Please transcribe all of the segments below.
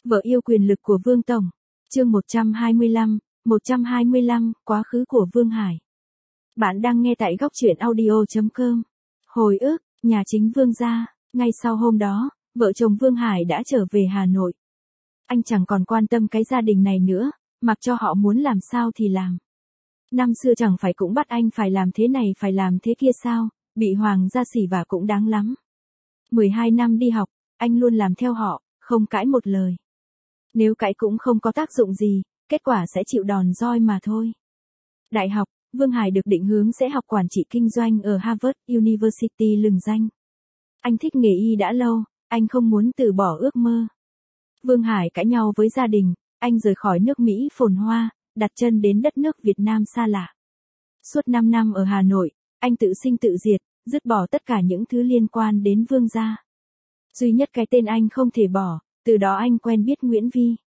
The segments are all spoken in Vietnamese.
Vợ yêu quyền lực của Vương Tổng. Chương 125, quá khứ của Vương Hải. Bạn đang nghe tại góc truyện audio.com. Hồi ức, nhà chính Vương gia. Ngay sau hôm đó, vợ chồng Vương Hải đã trở về Hà Nội. Anh chẳng còn quan tâm cái gia đình này nữa, mặc cho họ muốn làm sao thì làm. Năm xưa chẳng phải cũng bắt anh phải làm thế này phải làm thế kia sao, bị Hoàng gia xỉ vả cũng đáng lắm. 12 năm đi học, anh luôn làm theo họ, không cãi một lời. Nếu cãi cũng không có tác dụng gì, kết quả sẽ chịu đòn roi mà thôi. Đại học, Vương Hải được định hướng sẽ học quản trị kinh doanh ở Harvard University lừng danh. Anh thích nghề y đã lâu, anh không muốn từ bỏ ước mơ. Vương Hải cãi nhau với gia đình, anh rời khỏi nước Mỹ phồn hoa, đặt chân đến đất nước Việt Nam xa lạ. Suốt 5 năm ở Hà Nội, anh tự sinh tự diệt, dứt bỏ tất cả những thứ liên quan đến Vương gia. Duy nhất cái tên anh không thể bỏ, từ đó anh quen biết Nguyễn Vi.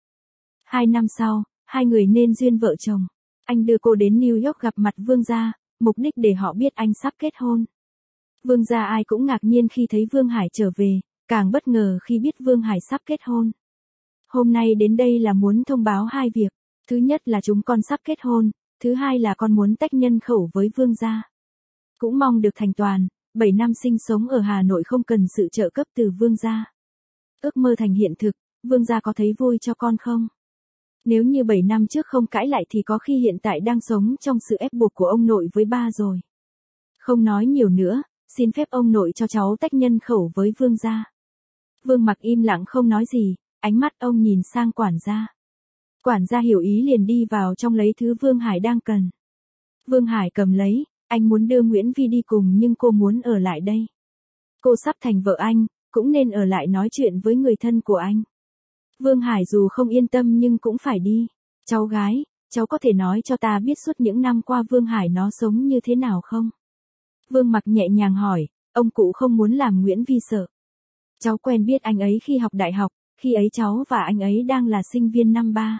2 năm sau, hai người nên duyên vợ chồng. Anh đưa cô đến New York gặp mặt Vương gia, mục đích để họ biết anh sắp kết hôn. Vương gia ai cũng ngạc nhiên khi thấy Vương Hải trở về, càng bất ngờ khi biết Vương Hải sắp kết hôn. Hôm nay đến đây là muốn thông báo hai việc. Thứ nhất là chúng con sắp kết hôn, thứ hai là con muốn tách nhân khẩu với Vương gia. Cũng mong được thành toàn, 7 năm sinh sống ở Hà Nội không cần sự trợ cấp từ Vương gia. Ước mơ thành hiện thực, Vương gia có thấy vui cho con không? Nếu như 7 năm trước không cãi lại thì có khi hiện tại đang sống trong sự ép buộc của ông nội với ba rồi. Không nói nhiều nữa, xin phép ông nội cho cháu tách nhân khẩu với Vương gia. Vương Mặc im lặng không nói gì, ánh mắt ông nhìn sang quản gia. Quản gia hiểu ý liền đi vào trong lấy thứ Vương Hải đang cần. Vương Hải cầm lấy, anh muốn đưa Nguyễn Vi đi cùng nhưng cô muốn ở lại đây. Cô sắp thành vợ anh, cũng nên ở lại nói chuyện với người thân của anh. Vương Hải dù không yên tâm nhưng cũng phải đi. Cháu gái, cháu có thể nói cho ta biết suốt những năm qua Vương Hải nó sống như thế nào không? Vương Mặc nhẹ nhàng hỏi, ông cụ không muốn làm Nguyễn Vi sợ. Cháu quen biết anh ấy khi học đại học, khi ấy cháu và anh ấy đang là sinh viên năm 3.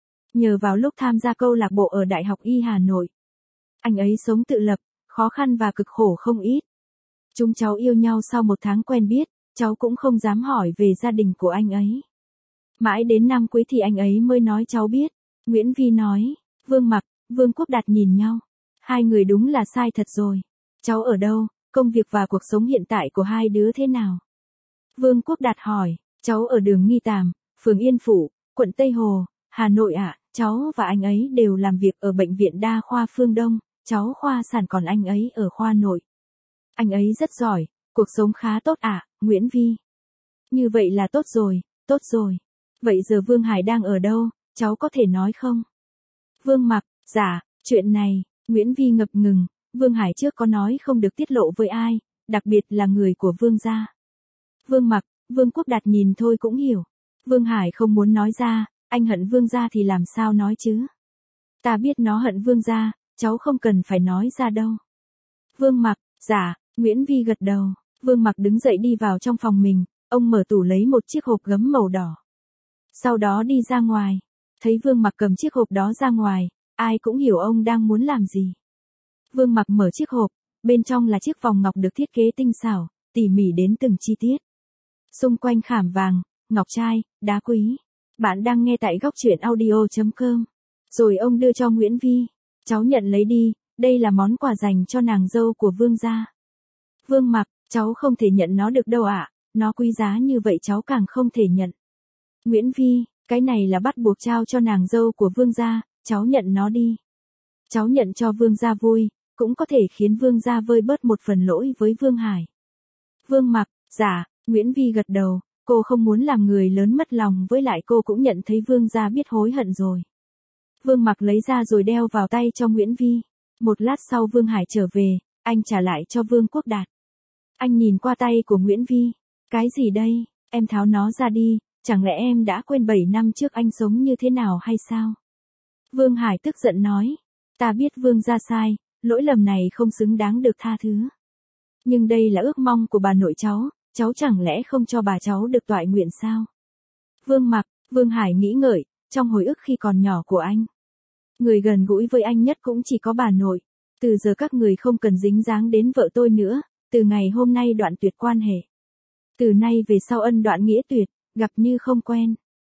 Nhờ vào lúc tham gia câu lạc bộ ở Đại học Y Hà Nội. Anh ấy sống tự lập, khó khăn và cực khổ không ít. Chúng cháu yêu nhau sau 1 tháng quen biết, cháu cũng không dám hỏi về gia đình của anh ấy. Mãi đến năm cuối thì anh ấy mới nói cháu biết. Nguyễn Vi nói, Vương Mặc, Vương Quốc Đạt nhìn nhau. Hai người đúng là sai thật rồi. Cháu ở đâu, công việc và cuộc sống hiện tại của hai đứa thế nào? Vương Quốc Đạt hỏi, cháu ở đường Nghi Tàm, phường Yên Phủ, quận Tây Hồ, Hà Nội ạ. Cháu và anh ấy đều làm việc ở Bệnh viện Đa khoa Phương Đông, cháu khoa sản còn anh ấy ở khoa nội. Anh ấy rất giỏi, cuộc sống khá tốt ạ, Nguyễn Vi. Như vậy là tốt rồi, tốt rồi. Vậy giờ Vương Hải đang ở đâu, cháu có thể nói không? Vương Mặc, dạ, chuyện này, Nguyễn Vi ngập ngừng, Vương Hải trước có nói không được tiết lộ với ai, đặc biệt là người của Vương gia. Vương Mặc, Vương Quốc Đạt nhìn thôi cũng hiểu. Vương Hải không muốn nói ra, anh hận Vương gia thì làm sao nói chứ? Ta biết nó hận Vương gia, cháu không cần phải nói ra đâu. Vương Mặc, dạ, Nguyễn Vi gật đầu. Vương Mặc đứng dậy đi vào trong phòng mình, ông mở tủ lấy một chiếc hộp gấm màu đỏ. Sau đó đi ra ngoài, thấy Vương Mặc cầm chiếc hộp đó ra ngoài, ai cũng hiểu ông đang muốn làm gì. Vương Mặc mở chiếc hộp, bên trong là chiếc vòng ngọc được thiết kế tinh xảo, tỉ mỉ đến từng chi tiết. Xung quanh khảm vàng, ngọc trai, đá quý. Bạn đang nghe tại góc truyện audio.com. Rồi ông đưa cho Nguyễn Vi. Cháu nhận lấy đi, đây là món quà dành cho nàng dâu của Vương gia. Vương Mặc, cháu không thể nhận nó được đâu ạ, nó quý giá như vậy cháu càng không thể nhận. Nguyễn Vi, cái này là bắt buộc trao cho nàng dâu của Vương gia, cháu nhận nó đi. Cháu nhận cho Vương gia vui, cũng có thể khiến Vương gia vơi bớt một phần lỗi với Vương Hải. Vương Mặc, dạ, Nguyễn Vi gật đầu, cô không muốn làm người lớn mất lòng với lại cô cũng nhận thấy Vương gia biết hối hận rồi. Vương Mặc lấy ra rồi đeo vào tay cho Nguyễn Vi. Một lát sau Vương Hải trở về, anh trả lại cho Vương Quốc Đạt. Anh nhìn qua tay của Nguyễn Vi. Cái gì đây, em tháo nó ra đi, chẳng lẽ em đã quên 7 năm trước anh sống như thế nào hay sao? Vương Hải tức giận nói. Ta biết Vương gia sai, lỗi lầm này không xứng đáng được tha thứ. Nhưng đây là ước mong của bà nội cháu chẳng lẽ không cho bà cháu được toại nguyện sao? Vương Mặc, Vương Hải nghĩ ngợi, trong hồi ức khi còn nhỏ của anh. Người gần gũi với anh nhất cũng chỉ có bà nội. Từ giờ các người không cần dính dáng đến vợ tôi nữa, từ ngày hôm nay đoạn tuyệt quan hệ. Từ nay về sau ân đoạn nghĩa tuyệt, gặp như không quen.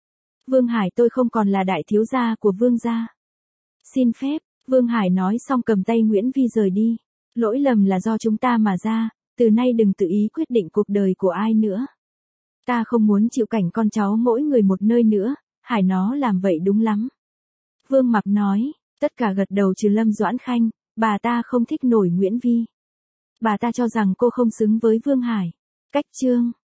Vương Hải, tôi không còn là đại thiếu gia của Vương gia. Xin phép, Vương Hải nói xong cầm tay Nguyễn Vi rời đi. Lỗi lầm là do chúng ta mà ra, từ nay đừng tự ý quyết định cuộc đời của ai nữa. Ta không muốn chịu cảnh con cháu mỗi người một nơi nữa, Hải nó làm vậy đúng lắm. Vương Mặc nói, tất cả gật đầu trừ Lâm Doãn Khanh, bà ta không thích nổi Nguyễn Vi. Bà ta cho rằng cô không xứng với Vương Hải. Cách chương